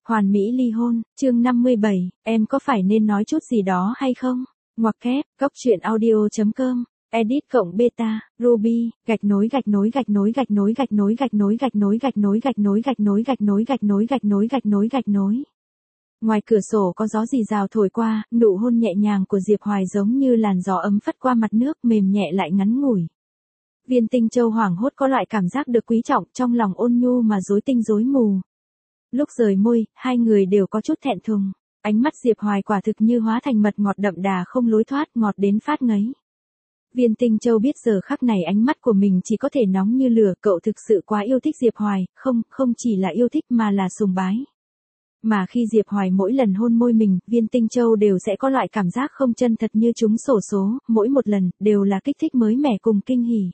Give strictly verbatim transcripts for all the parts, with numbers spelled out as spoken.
Hoàn mỹ ly hôn, chương năm mươi bảy, em có phải nên nói chút gì đó hay không? Ngoặc kép, góc truyện audio.com, edit cộng beta, Ruby, gạch nối gạch nối gạch nối gạch nối gạch nối gạch nối gạch nối gạch nối gạch nối gạch nối gạch nối gạch nối gạch nối gạch nối gạch nối. Ngoài cửa sổ có gió rì rào thổi qua, nụ hôn nhẹ nhàng của Diệp Hoài giống như làn gió ấm phất qua mặt nước, mềm nhẹ lại ngắn ngủi. Viên Tinh Châu hoảng hốt có loại cảm giác được quý trọng, trong lòng ôn nhu mà rối tinh rối mù. Lúc rời môi, hai người đều có chút thẹn thùng. Ánh mắt Diệp Hoài quả thực như hóa thành mật ngọt đậm đà không lối thoát, ngọt đến phát ngấy. Viên Tinh Châu biết giờ khắc này ánh mắt của mình chỉ có thể nóng như lửa, cậu thực sự quá yêu thích Diệp Hoài, không, không chỉ là yêu thích mà là sùng bái. Mà khi Diệp Hoài mỗi lần hôn môi mình, Viên Tinh Châu đều sẽ có loại cảm giác không chân thật như trúng xổ số, mỗi một lần, đều là kích thích mới mẻ cùng kinh hỉ.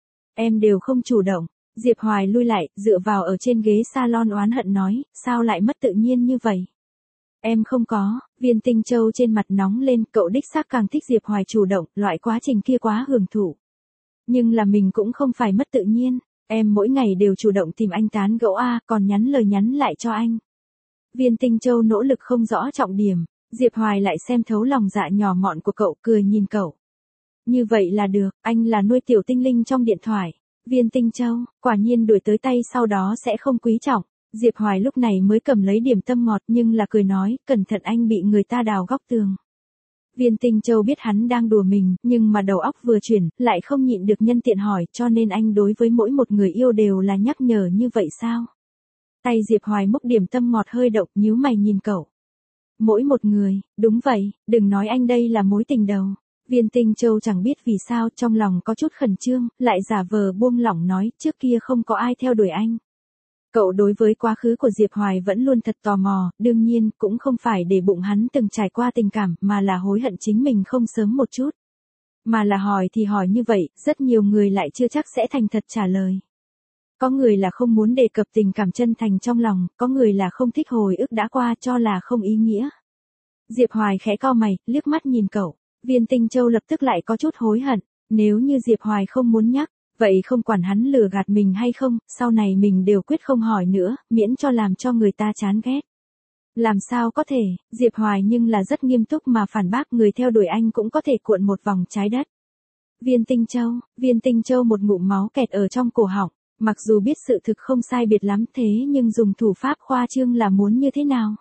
Em đều không chủ động. Diệp Hoài lui lại, dựa vào ở trên ghế salon oán hận nói, sao lại mất tự nhiên như vậy? Em không có, Viên Tinh Châu trên mặt nóng lên, cậu đích xác càng thích Diệp Hoài chủ động, loại quá trình kia quá hưởng thụ. Nhưng là mình cũng không phải mất tự nhiên, em mỗi ngày đều chủ động tìm anh tán gẫu a, còn nhắn lời nhắn lại cho anh. Viên Tinh Châu nỗ lực không rõ trọng điểm, Diệp Hoài lại xem thấu lòng dạ nhỏ mọn của cậu, cười nhìn cậu. Như vậy là được, anh là nuôi tiểu tinh linh trong điện thoại. Viên Tinh Châu, quả nhiên đuổi tới tay sau đó sẽ không quý trọng. Diệp Hoài lúc này mới cầm lấy điểm tâm ngọt nhưng là cười nói, cẩn thận anh bị người ta đào góc tường. Viên Tinh Châu biết hắn đang đùa mình, nhưng mà đầu óc vừa chuyển, lại không nhịn được nhân tiện hỏi, cho nên anh đối với mỗi một người yêu đều là nhắc nhở như vậy sao? Tay Diệp Hoài múc điểm tâm ngọt hơi động, nhíu mày nhìn cậu. Mỗi một người, đúng vậy, đừng nói anh đây là mối tình đầu. Viên Tinh Châu chẳng biết vì sao trong lòng có chút khẩn trương, lại giả vờ buông lỏng nói, trước kia không có ai theo đuổi anh. Cậu đối với quá khứ của Diệp Hoài vẫn luôn thật tò mò, đương nhiên cũng không phải để bụng hắn từng trải qua tình cảm, mà là hối hận chính mình không sớm một chút. Mà là hỏi thì hỏi như vậy, rất nhiều người lại chưa chắc sẽ thành thật trả lời. Có người là không muốn đề cập tình cảm chân thành trong lòng, có người là không thích hồi ức đã qua cho là không ý nghĩa. Diệp Hoài khẽ cau mày, liếc mắt nhìn cậu. Viên Tinh Châu lập tức lại có chút hối hận, nếu như Diệp Hoài không muốn nhắc, vậy không quản hắn lừa gạt mình hay không, sau này mình đều quyết không hỏi nữa, miễn cho làm cho người ta chán ghét. Làm sao có thể, Diệp Hoài nhưng là rất nghiêm túc mà phản bác, người theo đuổi anh cũng có thể cuộn một vòng trái đất. Viên Tinh Châu, Viên Tinh Châu một ngụm máu kẹt ở trong cổ họng, mặc dù biết sự thực không sai biệt lắm thế nhưng dùng thủ pháp khoa trương là muốn như thế nào?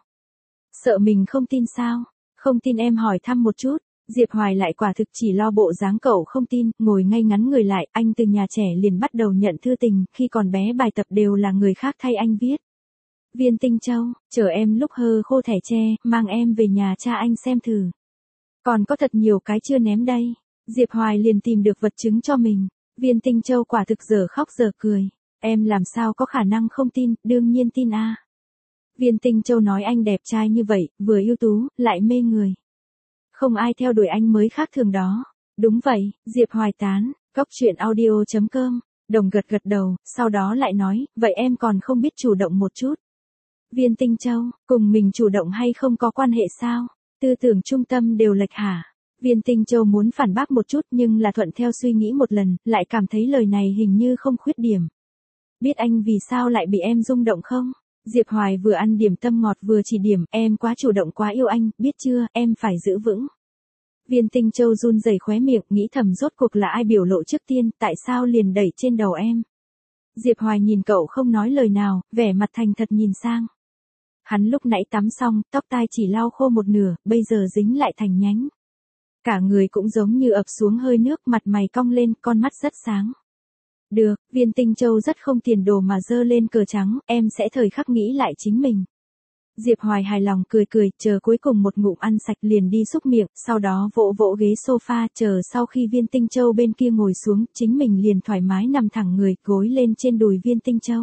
Sợ mình không tin sao? Không tin em hỏi thăm một chút. Diệp Hoài lại quả thực chỉ lo bộ dáng cậu không tin, ngồi ngay ngắn người lại, anh từ nhà trẻ liền bắt đầu nhận thư tình, khi còn bé bài tập đều là người khác thay anh viết. Viên Tinh Châu, chờ em lúc hơ khô thẻ tre, mang em về nhà cha anh xem thử. Còn có thật nhiều cái chưa ném đây. Diệp Hoài liền tìm được vật chứng cho mình. Viên Tinh Châu quả thực giờ khóc giờ cười. Em làm sao có khả năng không tin, đương nhiên tin a. Viên Tinh Châu nói anh đẹp trai như vậy, vừa ưu tú, lại mê người. Không ai theo đuổi anh mới khác thường đó. Đúng vậy, Diệp Hoài tán, góc truyện audio.com, đồng gật gật đầu, sau đó lại nói, vậy em còn không biết chủ động một chút. Viên Tinh Châu, cùng mình chủ động hay không có quan hệ sao? Tư tưởng trung tâm đều lệch hả? Viên Tinh Châu muốn phản bác một chút nhưng là thuận theo suy nghĩ một lần, lại cảm thấy lời này hình như không khuyết điểm. Biết anh vì sao lại bị em rung động không? Diệp Hoài vừa ăn điểm tâm ngọt vừa chỉ điểm, em quá chủ động quá yêu anh, biết chưa, em phải giữ vững. Viên Tinh Châu run rẩy khóe miệng, nghĩ thầm rốt cuộc là ai biểu lộ trước tiên, tại sao liền đẩy trên đầu em. Diệp Hoài nhìn cậu không nói lời nào, vẻ mặt thành thật nhìn sang. Hắn lúc nãy tắm xong, tóc tai chỉ lau khô một nửa, bây giờ dính lại thành nhánh. Cả người cũng giống như ập xuống hơi nước, mặt mày cong lên, con mắt rất sáng. Được, Viên Tinh Châu rất không tiền đồ mà dơ lên cờ trắng, em sẽ thời khắc nghĩ lại chính mình. Diệp Hoài hài lòng cười cười, chờ cuối cùng một ngụm ăn sạch liền đi xúc miệng, sau đó vỗ vỗ ghế sofa, chờ sau khi Viên Tinh Châu bên kia ngồi xuống, chính mình liền thoải mái nằm thẳng người, gối lên trên đùi Viên Tinh Châu.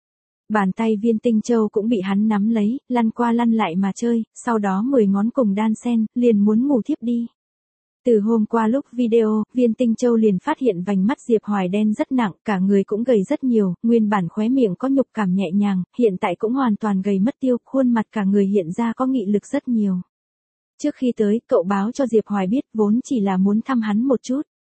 Bàn tay Viên Tinh Châu cũng bị hắn nắm lấy, lăn qua lăn lại mà chơi, sau đó mười ngón cùng đan sen, liền muốn ngủ thiếp đi. Từ hôm qua lúc video, Viên Tinh Châu liền phát hiện vành mắt Diệp Hoài đen rất nặng, cả người cũng gầy rất nhiều, nguyên bản khóe miệng có nhục cảm nhẹ nhàng, hiện tại cũng hoàn toàn gầy mất tiêu, khuôn mặt cả người hiện ra có nghị lực rất nhiều. Trước khi tới, cậu báo cho Diệp Hoài biết vốn chỉ là muốn thăm hắn một chút.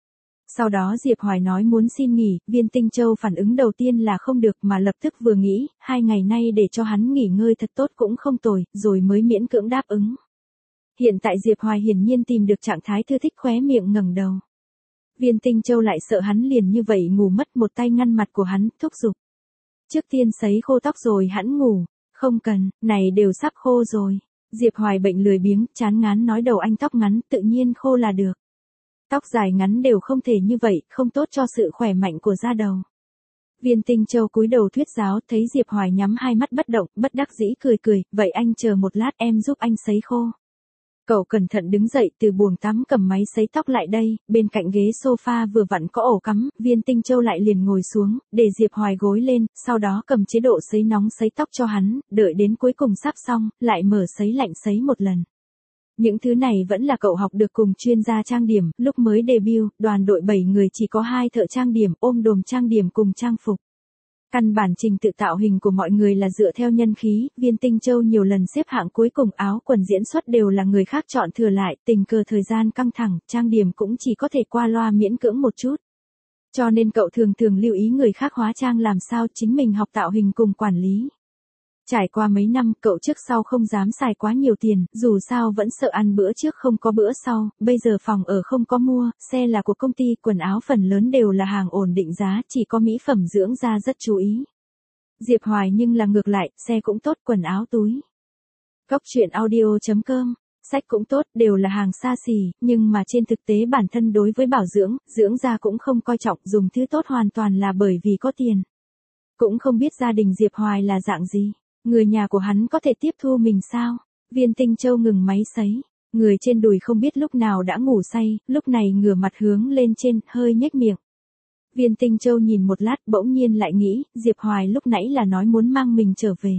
Sau đó Diệp Hoài nói muốn xin nghỉ, Viên Tinh Châu phản ứng đầu tiên là không được mà lập tức vừa nghĩ, hai ngày nay để cho hắn nghỉ ngơi thật tốt cũng không tồi, rồi mới miễn cưỡng đáp ứng. Hiện tại Diệp Hoài hiển nhiên tìm được trạng thái thư thích, khóe miệng ngẩng đầu. Viên Tinh Châu lại sợ hắn liền như vậy ngủ mất, một tay ngăn mặt của hắn, thúc giục. Trước tiên sấy khô tóc rồi hẵng ngủ, không cần, này đều sắp khô rồi. Diệp Hoài bệnh lười biếng, chán ngán nói đầu anh tóc ngắn, tự nhiên khô là được. Tóc dài ngắn đều không thể như vậy, không tốt cho sự khỏe mạnh của da đầu. Viên Tinh Châu cúi đầu thuyết giáo, thấy Diệp Hoài nhắm hai mắt bất động, bất đắc dĩ cười cười, vậy anh chờ một lát em giúp anh sấy khô. Cậu cẩn thận đứng dậy từ buồng tắm cầm máy sấy tóc lại đây, bên cạnh ghế sofa vừa vặn có ổ cắm, Viên Tinh Châu lại liền ngồi xuống, để Diệp Hoài gối lên, sau đó cầm chế độ sấy nóng sấy tóc cho hắn, đợi đến cuối cùng sắp xong, lại mở sấy lạnh sấy một lần. Những thứ này vẫn là cậu học được cùng chuyên gia trang điểm, lúc mới debut, đoàn đội bảy người chỉ có hai thợ trang điểm, ôm đồm trang điểm cùng trang phục. Căn bản trình tự tạo hình của mọi người là dựa theo nhân khí, Viên Tinh Châu nhiều lần xếp hạng cuối cùng, áo quần diễn xuất đều là người khác chọn thừa lại, tình cờ thời gian căng thẳng, trang điểm cũng chỉ có thể qua loa miễn cưỡng một chút. Cho nên cậu thường thường lưu ý người khác hóa trang làm sao, chính mình học tạo hình cùng quản lý. Trải qua mấy năm, cậu trước sau không dám xài quá nhiều tiền, dù sao vẫn sợ ăn bữa trước không có bữa sau, bây giờ phòng ở không có mua, xe là của công ty, quần áo phần lớn đều là hàng ổn định giá, chỉ có mỹ phẩm dưỡng da rất chú ý. Diệp Hoài nhưng là ngược lại, xe cũng tốt, quần áo túi. Góc truyện audio chấm com, sách cũng tốt, đều là hàng xa xỉ, nhưng mà trên thực tế bản thân đối với bảo dưỡng, dưỡng da cũng không coi trọng, dùng thứ tốt hoàn toàn là bởi vì có tiền. Cũng không biết gia đình Diệp Hoài là dạng gì. Người nhà của hắn có thể tiếp thu mình sao? Viên Tinh Châu ngừng máy sấy. Người trên đùi không biết lúc nào đã ngủ say, lúc này ngửa mặt hướng lên trên, hơi nhếch miệng. Viên Tinh Châu nhìn một lát bỗng nhiên lại nghĩ, Diệp Hoài lúc nãy là nói muốn mang mình trở về.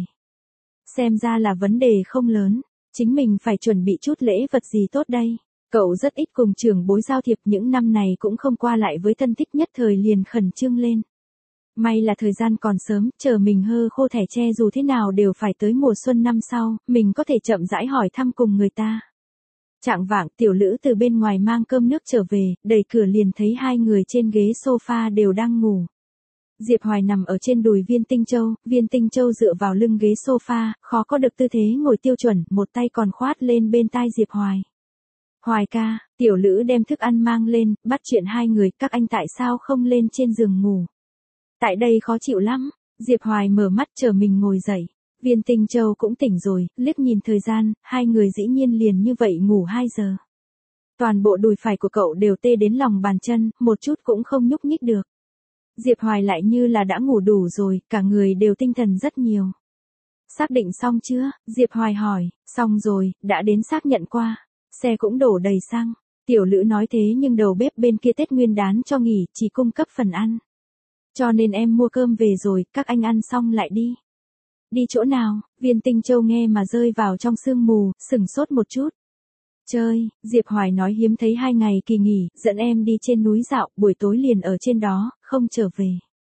Xem ra là vấn đề không lớn, chính mình phải chuẩn bị chút lễ vật gì tốt đây. Cậu rất ít cùng trưởng bối giao thiệp, những năm này cũng không qua lại với thân thích, nhất thời liền khẩn trương lên. May là thời gian còn sớm, chờ mình hơ khô thẻ tre dù thế nào đều phải tới mùa xuân năm sau, mình có thể chậm rãi hỏi thăm cùng người ta. Trạng vạng, Tiểu Lữ từ bên ngoài mang cơm nước trở về, đẩy cửa liền thấy hai người trên ghế sofa đều đang ngủ. Diệp Hoài nằm ở trên đùi Viên Tinh Châu, Viên Tinh Châu dựa vào lưng ghế sofa, khó có được tư thế ngồi tiêu chuẩn, một tay còn khoát lên bên tai Diệp Hoài. Hoài ca, Tiểu Lữ đem thức ăn mang lên, bắt chuyện hai người, các anh tại sao không lên trên giường ngủ? Tại đây khó chịu lắm. Diệp Hoài mở mắt chờ mình ngồi dậy. Viên Tinh Châu cũng tỉnh rồi, liếc nhìn thời gian, hai người dĩ nhiên liền như vậy ngủ hai giờ. Toàn bộ đùi phải của cậu đều tê đến lòng bàn chân, một chút cũng không nhúc nhích được. Diệp Hoài lại như là đã ngủ đủ rồi, cả người đều tinh thần rất nhiều. Xác định xong chưa? Diệp Hoài hỏi. Xong rồi, đã đến xác nhận qua. Xe cũng đổ đầy xăng. Tiểu Lữ nói thế nhưng đầu bếp bên kia Tết Nguyên đán cho nghỉ, chỉ cung cấp phần ăn. Cho nên em mua cơm về rồi, các anh ăn xong lại đi. Đi chỗ nào? Viên Tinh Châu nghe mà rơi vào trong sương mù, sửng sốt một chút. Chơi, Diệp Hoài nói hiếm thấy hai ngày kỳ nghỉ, dẫn em đi trên núi dạo, buổi tối liền ở trên đó, không trở về.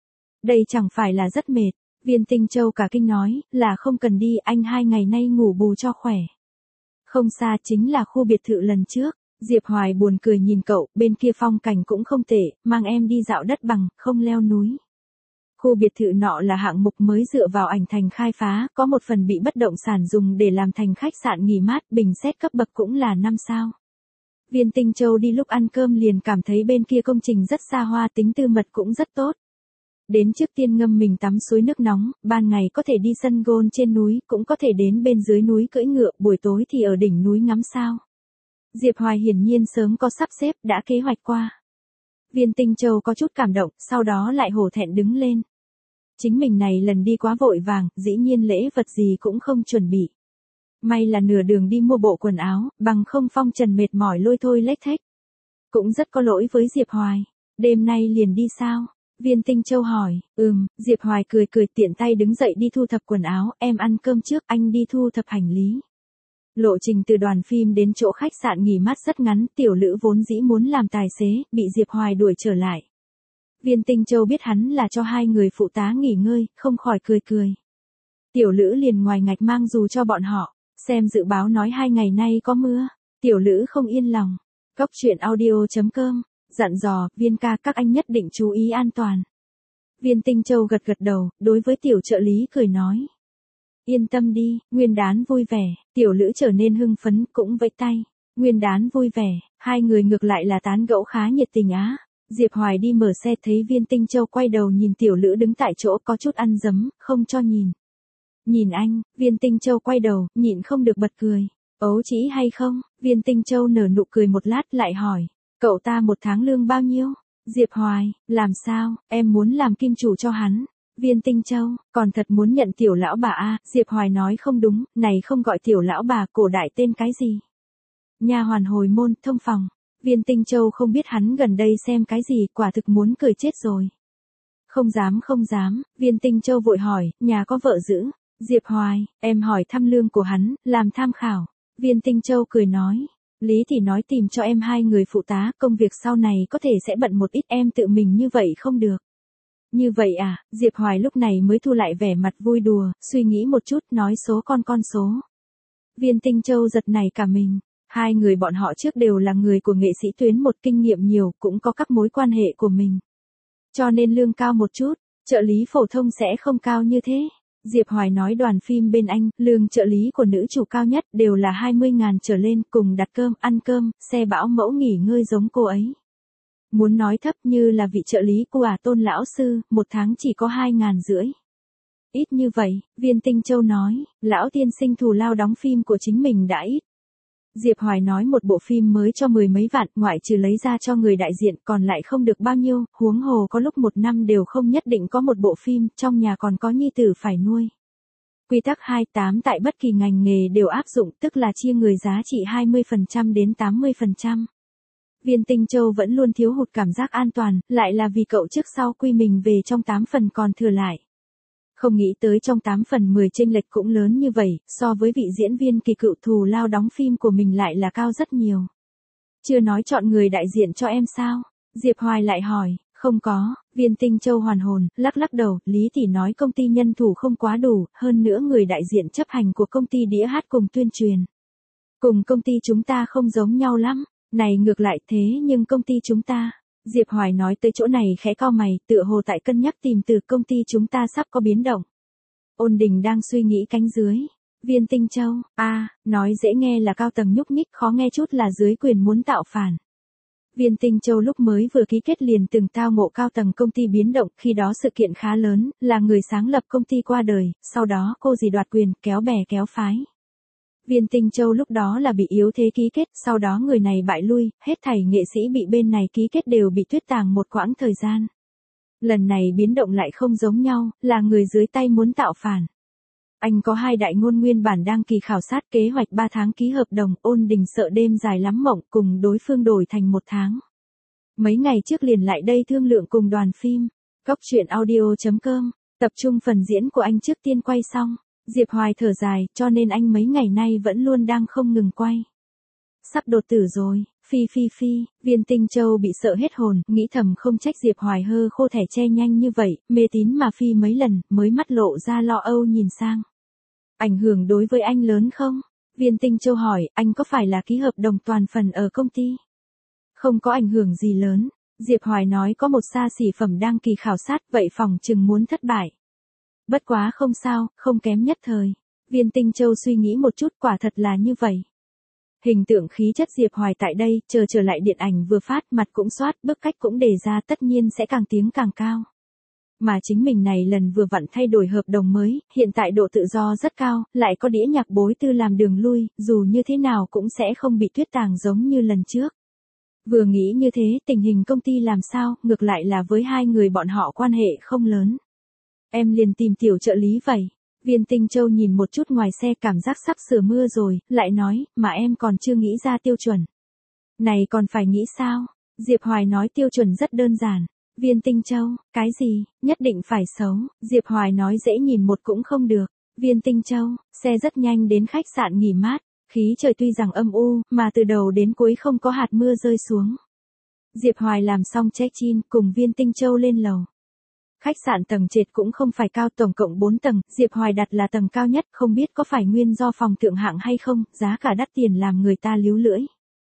Đây chẳng phải là rất mệt. Viên Tinh Châu cả kinh nói, là không cần đi, anh hai ngày nay ngủ bù cho khỏe. Không xa chính là khu biệt thự lần trước. Diệp Hoài buồn cười nhìn cậu, bên kia phong cảnh cũng không tệ, mang em đi dạo đất bằng, không leo núi. Khu biệt thự nọ là hạng mục mới dựa vào ảnh thành khai phá, có một phần bị bất động sản dùng để làm thành khách sạn nghỉ mát, bình xét cấp bậc cũng là năm sao. Viên Tinh Châu đi lúc ăn cơm liền cảm thấy bên kia công trình rất xa hoa, tính tư mật cũng rất tốt. Đến trước tiên ngâm mình tắm suối nước nóng, ban ngày có thể đi sân golf trên núi, cũng có thể đến bên dưới núi cưỡi ngựa, buổi tối thì ở đỉnh núi ngắm sao. Diệp Hoài hiển nhiên sớm có sắp xếp, đã kế hoạch qua. Viên Tinh Châu có chút cảm động, sau đó lại hổ thẹn đứng lên. Chính mình này lần đi quá vội vàng, dĩ nhiên lễ vật gì cũng không chuẩn bị. May là nửa đường đi mua bộ quần áo, bằng không phong trần mệt mỏi lôi thôi lếch thếch. Cũng rất có lỗi với Diệp Hoài. Đêm nay liền đi sao? Viên Tinh Châu hỏi. Ừm, Diệp Hoài cười cười tiện tay đứng dậy đi thu thập quần áo, em ăn cơm trước, anh đi thu thập hành lý. Lộ trình từ đoàn phim đến chỗ khách sạn nghỉ mát rất ngắn, Tiểu Lữ vốn dĩ muốn làm tài xế, bị Diệp Hoài đuổi trở lại. Viên Tinh Châu biết hắn là cho hai người phụ tá nghỉ ngơi, không khỏi cười cười. Tiểu Lữ liền ngoài ngạch mang dù cho bọn họ, xem dự báo nói hai ngày nay có mưa. Tiểu Lữ không yên lòng. Góc truyện audio chấm com dặn dò, Viên ca các anh nhất định chú ý an toàn. Viên Tinh Châu gật gật đầu, đối với tiểu trợ lý cười nói. Yên tâm đi, nguyên đán vui vẻ, tiểu Lữ trở nên hưng phấn cũng vẫy tay. Nguyên đán vui vẻ, hai người ngược lại là tán gẫu khá nhiệt tình á. Diệp Hoài đi mở xe thấy Viên Tinh Châu quay đầu nhìn tiểu Lữ đứng tại chỗ có chút ăn dấm, không cho nhìn. Nhìn anh, Viên Tinh Châu quay đầu, nhịn không được bật cười. Ấu trĩ hay không? Viên Tinh Châu nở nụ cười một lát lại hỏi. Cậu ta một tháng lương bao nhiêu? Diệp Hoài, làm sao, em muốn làm kim chủ cho hắn. Viên Tinh Châu, còn thật muốn nhận tiểu lão bà a. Diệp Hoài nói không đúng, này không gọi tiểu lão bà, cổ đại tên cái gì? Nha hoàn hồi môn, thông phòng. Viên Tinh Châu không biết hắn gần đây xem cái gì, quả thực muốn cười chết rồi. Không dám không dám, Viên Tinh Châu vội hỏi, nhà có vợ giữ. Diệp Hoài, em hỏi thăm lương của hắn, làm tham khảo. Viên Tinh Châu cười nói. Lý thì nói tìm cho em hai người phụ tá, công việc sau này có thể sẽ bận một ít, em tự mình như vậy không được. Như vậy à, Diệp Hoài lúc này mới thu lại vẻ mặt vui đùa, suy nghĩ một chút, nói số con con số. Viên Tinh Châu giật nảy cả mình. Hai người bọn họ trước đều là người của nghệ sĩ tuyến một, kinh nghiệm nhiều, cũng có các mối quan hệ của mình. Cho nên lương cao một chút, trợ lý phổ thông sẽ không cao như thế. Diệp Hoài nói đoàn phim bên anh, lương trợ lý của nữ chủ cao nhất đều là hai mươi ngàn trở lên, cùng đặt cơm, ăn cơm, xe bảo mẫu nghỉ ngơi giống cô ấy. Muốn nói thấp như là vị trợ lý của à Tôn lão sư, một tháng chỉ có hai ngàn rưỡi. Ít như vậy, Viên Tinh Châu nói, lão tiên sinh thù lao đóng phim của chính mình đã ít. Diệp Hoài nói một bộ phim mới cho mười mấy vạn, ngoại trừ lấy ra cho người đại diện còn lại không được bao nhiêu, huống hồ có lúc một năm đều không nhất định có một bộ phim, trong nhà còn có nhi tử phải nuôi. Quy tắc hai mươi tám tại bất kỳ ngành nghề đều áp dụng, tức là chia người giá trị hai mươi phần trăm đến tám mươi phần trăm. Viên Tinh Châu vẫn luôn thiếu hụt cảm giác an toàn, lại là vì cậu trước sau quy mình về trong tám phần còn thừa lại. Không nghĩ tới trong tám phần mười chênh lệch cũng lớn như vậy, so với vị diễn viên kỳ cựu thù lao đóng phim của mình lại là cao rất nhiều. Chưa nói chọn người đại diện cho em sao? Diệp Hoài lại hỏi, không có, Viên Tinh Châu hoàn hồn, lắc lắc đầu, Lý tỷ nói công ty nhân thủ không quá đủ, hơn nữa người đại diện chấp hành của công ty đĩa hát cùng tuyên truyền. Cùng công ty chúng ta không giống nhau lắm, này ngược lại thế nhưng công ty chúng ta. Diệp Hoài nói tới chỗ này khẽ cau mày, tựa hồ tại cân nhắc tìm từ công ty chúng ta sắp có biến động. Ôn Đình đang suy nghĩ cánh dưới. Viên Tinh Châu, a à, nói dễ nghe là cao tầng nhúc nhích, khó nghe chút là dưới quyền muốn tạo phản. Viên Tinh Châu lúc mới vừa ký kết liền từng tao ngộ cao tầng công ty biến động, khi đó sự kiện khá lớn, là người sáng lập công ty qua đời, sau đó cô dì đoạt quyền, kéo bè kéo phái. Viên Tinh Châu lúc đó là bị yếu thế ký kết, sau đó người này bại lui, hết thảy nghệ sĩ bị bên này ký kết đều bị tuyết tàng một quãng thời gian. Lần này biến động lại không giống nhau, là người dưới tay muốn tạo phản. Anh có hai đại ngôn nguyên bản đang kỳ khảo sát, kế hoạch ba tháng ký hợp đồng, Ôn Đình sợ đêm dài lắm mộng, cùng đối phương đổi thành một tháng. Mấy ngày trước liền lại đây thương lượng cùng đoàn phim. Cóc truyện audio chấm com, tập trung phần diễn của anh trước tiên quay xong. Diệp Hoài thở dài, cho nên anh mấy ngày nay vẫn luôn đang không ngừng quay. Sắp đột tử rồi, phi phi phi, Viên Tinh Châu bị sợ hết hồn, nghĩ thầm không trách Diệp Hoài hơ khô thẻ che nhanh như vậy, mê tín mà phi mấy lần, mới mắt lộ ra lo âu nhìn sang. Ảnh hưởng đối với anh lớn không? Viên Tinh Châu hỏi, anh có phải là ký hợp đồng toàn phần ở công ty? Không có ảnh hưởng gì lớn, Diệp Hoài nói có một xa xỉ phẩm đang kỳ khảo sát, vậy phòng chừng muốn thất bại. Bất quá không sao, không kém nhất thời. Viên Tinh Châu suy nghĩ một chút, quả thật là như vậy. Hình tượng khí chất Diệp Hoài tại đây, chờ trở lại điện ảnh vừa phát, mặt cũng soát, bức cách cũng đề ra, tất nhiên sẽ càng tiếng càng cao. Mà chính mình này lần vừa vặn thay đổi hợp đồng mới, hiện tại độ tự do rất cao, lại có đĩa nhạc bối tư làm đường lui, dù như thế nào cũng sẽ không bị tuyết tàng giống như lần trước. Vừa nghĩ như thế, tình hình công ty làm sao, ngược lại là với hai người bọn họ quan hệ không lớn. Em liền tìm tiểu trợ lý vậy. Viên Tinh Châu nhìn một chút ngoài xe, cảm giác sắp sửa mưa rồi, lại nói, mà em còn chưa nghĩ ra tiêu chuẩn. Này còn phải nghĩ sao? Diệp Hoài nói tiêu chuẩn rất đơn giản. Viên Tinh Châu, cái gì, nhất định phải xấu. Diệp Hoài nói dễ nhìn một cũng không được. Viên Tinh Châu, xe rất nhanh đến khách sạn nghỉ mát. Khí trời tuy rằng âm u, mà từ đầu đến cuối không có hạt mưa rơi xuống. Diệp Hoài làm xong check-in, cùng Viên Tinh Châu lên lầu. Khách sạn tầng trệt cũng không phải cao, tổng cộng bốn tầng, Diệp Hoài đặt là tầng cao nhất, không biết có phải nguyên do phòng thượng hạng hay không, giá cả đắt tiền làm người ta líu lưỡi.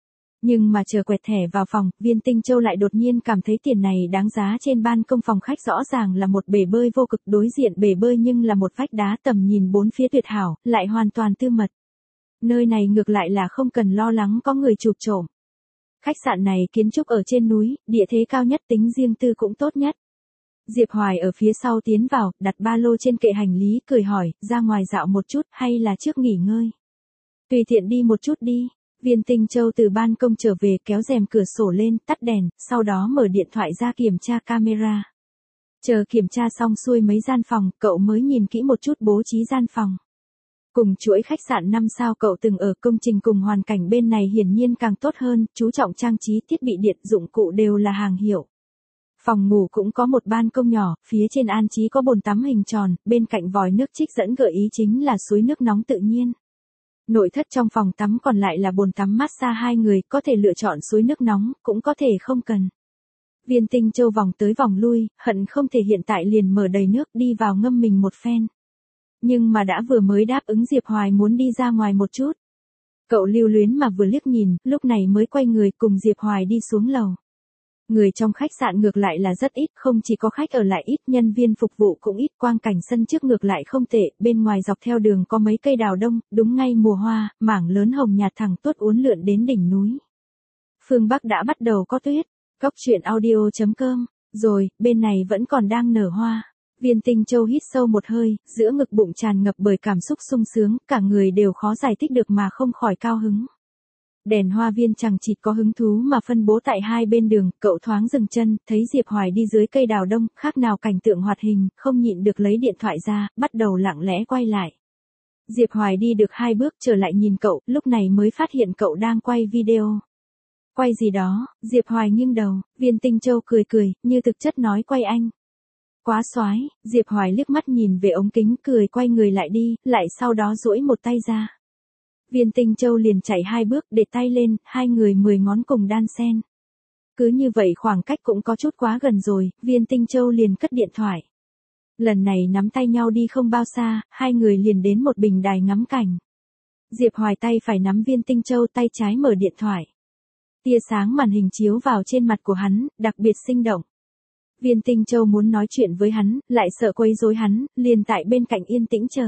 Nhưng mà chờ quẹt thẻ vào phòng, Viên Tinh Châu lại đột nhiên cảm thấy tiền này đáng giá. Trên ban công phòng khách rõ ràng là một bể bơi vô cực, đối diện bể bơi nhưng là một vách đá, tầm nhìn bốn phía tuyệt hảo, lại hoàn toàn tư mật. Nơi này ngược lại là không cần lo lắng có người chụp trộm. Khách sạn này kiến trúc ở trên núi, địa thế cao nhất, tính riêng tư cũng tốt nhất. Diệp Hoài ở phía sau tiến vào, đặt ba lô trên kệ hành lý, cười hỏi, ra ngoài dạo một chút hay là trước nghỉ ngơi? Tùy tiện đi một chút đi. Viên Tinh Châu từ ban công trở về, kéo rèm cửa sổ lên, tắt đèn, sau đó mở điện thoại ra kiểm tra camera. Chờ kiểm tra xong xuôi mấy gian phòng, cậu mới nhìn kỹ một chút bố trí gian phòng. Cùng chuỗi khách sạn năm sao cậu từng ở, công trình cùng hoàn cảnh bên này hiển nhiên càng tốt hơn, chú trọng trang trí, thiết bị điện, dụng cụ đều là hàng hiệu. Phòng ngủ cũng có một ban công nhỏ, phía trên an trí có bồn tắm hình tròn, bên cạnh vòi nước trích dẫn gợi ý chính là suối nước nóng tự nhiên. Nội thất trong phòng tắm còn lại là bồn tắm massage hai người, có thể lựa chọn suối nước nóng, cũng có thể không cần. Viên Tinh Châu vòng tới vòng lui, hận không thể hiện tại liền mở đầy nước đi vào ngâm mình một phen. Nhưng mà đã vừa mới đáp ứng Diệp Hoài muốn đi ra ngoài một chút. Cậu lưu luyến mà vừa liếc nhìn, lúc này mới quay người cùng Diệp Hoài đi xuống lầu. Người trong khách sạn ngược lại là rất ít, không chỉ có khách ở lại ít, nhân viên phục vụ cũng ít, quang cảnh sân trước ngược lại không tệ, bên ngoài dọc theo đường có mấy cây đào đông, đúng ngay mùa hoa, mảng lớn hồng nhạt thẳng tuốt uốn lượn đến đỉnh núi. Phương Bắc đã bắt đầu có tuyết, cóc truyện audio chấm com, rồi, bên này vẫn còn đang nở hoa. Viên Tinh Châu hít sâu một hơi, giữa ngực bụng tràn ngập bởi cảm xúc sung sướng, cả người đều khó giải thích được mà không khỏi cao hứng. Đèn hoa viên chẳng chịt có hứng thú mà phân bố tại hai bên đường, cậu thoáng dừng chân, thấy Diệp Hoài đi dưới cây đào đông, khác nào cảnh tượng hoạt hình, không nhịn được lấy điện thoại ra, bắt đầu lặng lẽ quay lại. Diệp Hoài đi được hai bước trở lại nhìn cậu, lúc này mới phát hiện cậu đang quay video. Quay gì đó? Diệp Hoài nghiêng đầu, Viên Tinh Châu cười cười, như thực chất nói quay anh. Quá xoái, Diệp Hoài liếc mắt nhìn về ống kính, cười quay người lại đi, lại sau đó duỗi một tay ra. Viên Tinh Châu liền chạy hai bước, để tay lên, hai người mười ngón cùng đan sen. Cứ như vậy khoảng cách cũng có chút quá gần rồi, Viên Tinh Châu liền cất điện thoại. Lần này nắm tay nhau đi không bao xa, hai người liền đến một bình đài ngắm cảnh. Diệp Hoài tay phải nắm Viên Tinh Châu, tay trái mở điện thoại. Tia sáng màn hình chiếu vào trên mặt của hắn, đặc biệt sinh động. Viên Tinh Châu muốn nói chuyện với hắn, lại sợ quấy rối hắn, liền tại bên cạnh yên tĩnh chờ.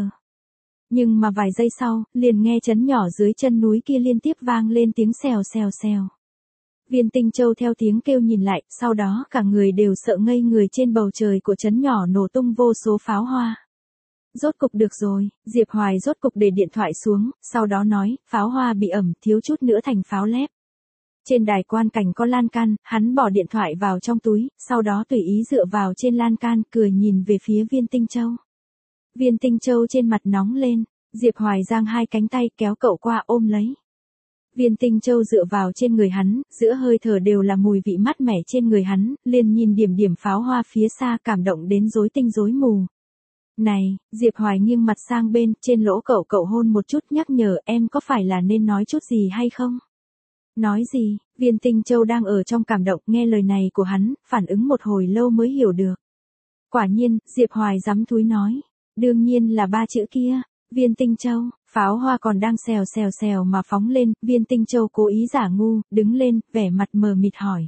Nhưng mà vài giây sau, liền nghe chấn nhỏ dưới chân núi kia liên tiếp vang lên tiếng xèo xèo xèo. Viên Tinh Châu theo tiếng kêu nhìn lại, sau đó cả người đều sợ ngây người, trên bầu trời của chấn nhỏ nổ tung vô số pháo hoa. Rốt cục được rồi, Diệp Hoài rốt cục để điện thoại xuống, sau đó nói, pháo hoa bị ẩm, thiếu chút nữa thành pháo lép. Trên đài quan cảnh có lan can, hắn bỏ điện thoại vào trong túi, sau đó tùy ý dựa vào trên lan can, cười nhìn về phía Viên Tinh Châu. Viên Tinh Châu trên mặt nóng lên, Diệp Hoài giang hai cánh tay kéo cậu qua ôm lấy. Viên Tinh Châu dựa vào trên người hắn, giữa hơi thở đều là mùi vị mát mẻ trên người hắn, liền nhìn điểm điểm pháo hoa phía xa, cảm động đến rối tinh rối mù. Này, Diệp Hoài nghiêng mặt sang bên, trên lỗ cậu cậu hôn một chút, nhắc nhở, em có phải là nên nói chút gì hay không? Nói gì? Viên Tinh Châu đang ở trong cảm động, nghe lời này của hắn, phản ứng một hồi lâu mới hiểu được. Quả nhiên, Diệp Hoài giắm thúi nói. Đương nhiên là ba chữ kia. Viên Tinh Châu, pháo hoa còn đang xèo xèo xèo mà phóng lên, Viên Tinh Châu cố ý giả ngu, đứng lên, vẻ mặt mờ mịt hỏi.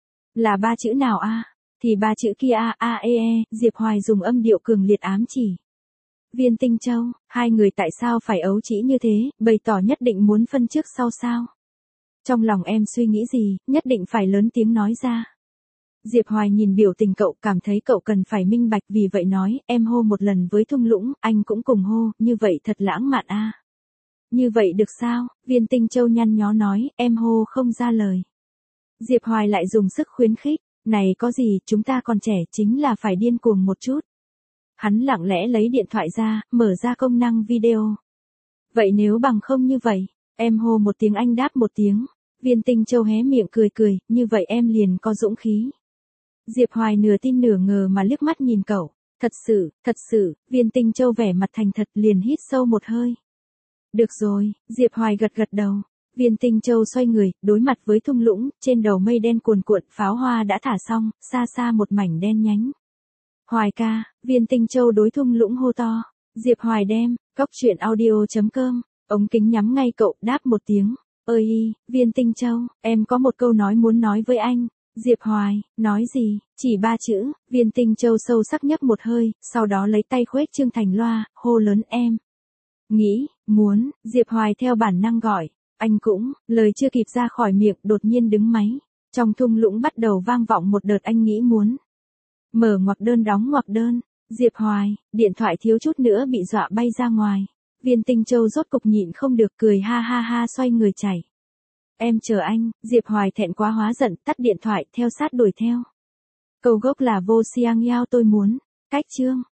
Là ba chữ nào a? Thì ba chữ kia a a e e, Diệp Hoài dùng âm điệu cường liệt ám chỉ. Viên Tinh Châu, hai người tại sao phải ấu trĩ như thế, bày tỏ nhất định muốn phân trước sau sao? Trong lòng em suy nghĩ gì, nhất định phải lớn tiếng nói ra. Diệp Hoài nhìn biểu tình cậu, cảm thấy cậu cần phải minh bạch, vì vậy nói, em hô một lần với thung lũng, anh cũng cùng hô, như vậy thật lãng mạn a. Như vậy được sao? Viên Tinh Châu nhăn nhó nói, em hô không ra lời. Diệp Hoài lại dùng sức khuyến khích, này có gì, chúng ta còn trẻ, chính là phải điên cuồng một chút. Hắn lặng lẽ lấy điện thoại ra, mở ra công năng video. Vậy nếu bằng không như vậy, em hô một tiếng anh đáp một tiếng. Viên Tinh Châu hé miệng cười cười, như vậy em liền có dũng khí. Diệp Hoài nửa tin nửa ngờ mà liếc mắt nhìn cậu. Thật sự, thật sự, Viên Tinh Châu vẻ mặt thành thật, liền hít sâu một hơi. Được rồi, Diệp Hoài gật gật đầu. Viên Tinh Châu xoay người, đối mặt với thung lũng, trên đầu mây đen cuồn cuộn, pháo hoa đã thả xong, xa xa một mảnh đen nhánh. Hoài ca, Viên Tinh Châu đối thung lũng hô to. Diệp Hoài đem, cóc truyện audio chấm com, ống kính nhắm ngay cậu, đáp một tiếng. Ơi, Viên Tinh Châu, em có một câu nói muốn nói với anh. Diệp Hoài, nói gì? Chỉ ba chữ. Viên Tinh Châu sâu sắc nhấp một hơi, sau đó lấy tay khuếch trương thành loa, hô lớn em. Nghĩ, muốn, Diệp Hoài theo bản năng gọi. Anh cũng, lời chưa kịp ra khỏi miệng đột nhiên đứng máy. Trong thung lũng bắt đầu vang vọng một đợt anh nghĩ muốn. Mở ngoặc đơn đóng ngoặc đơn. Diệp Hoài, điện thoại thiếu chút nữa bị dọa bay ra ngoài. Viên Tinh Châu rốt cục nhịn không được cười ha ha ha xoay người chạy. Em chờ anh, Diệp Hoài thẹn quá hóa giận tắt điện thoại theo sát đuổi theo. Câu gốc là vô xiang yao tôi muốn. Cách chương.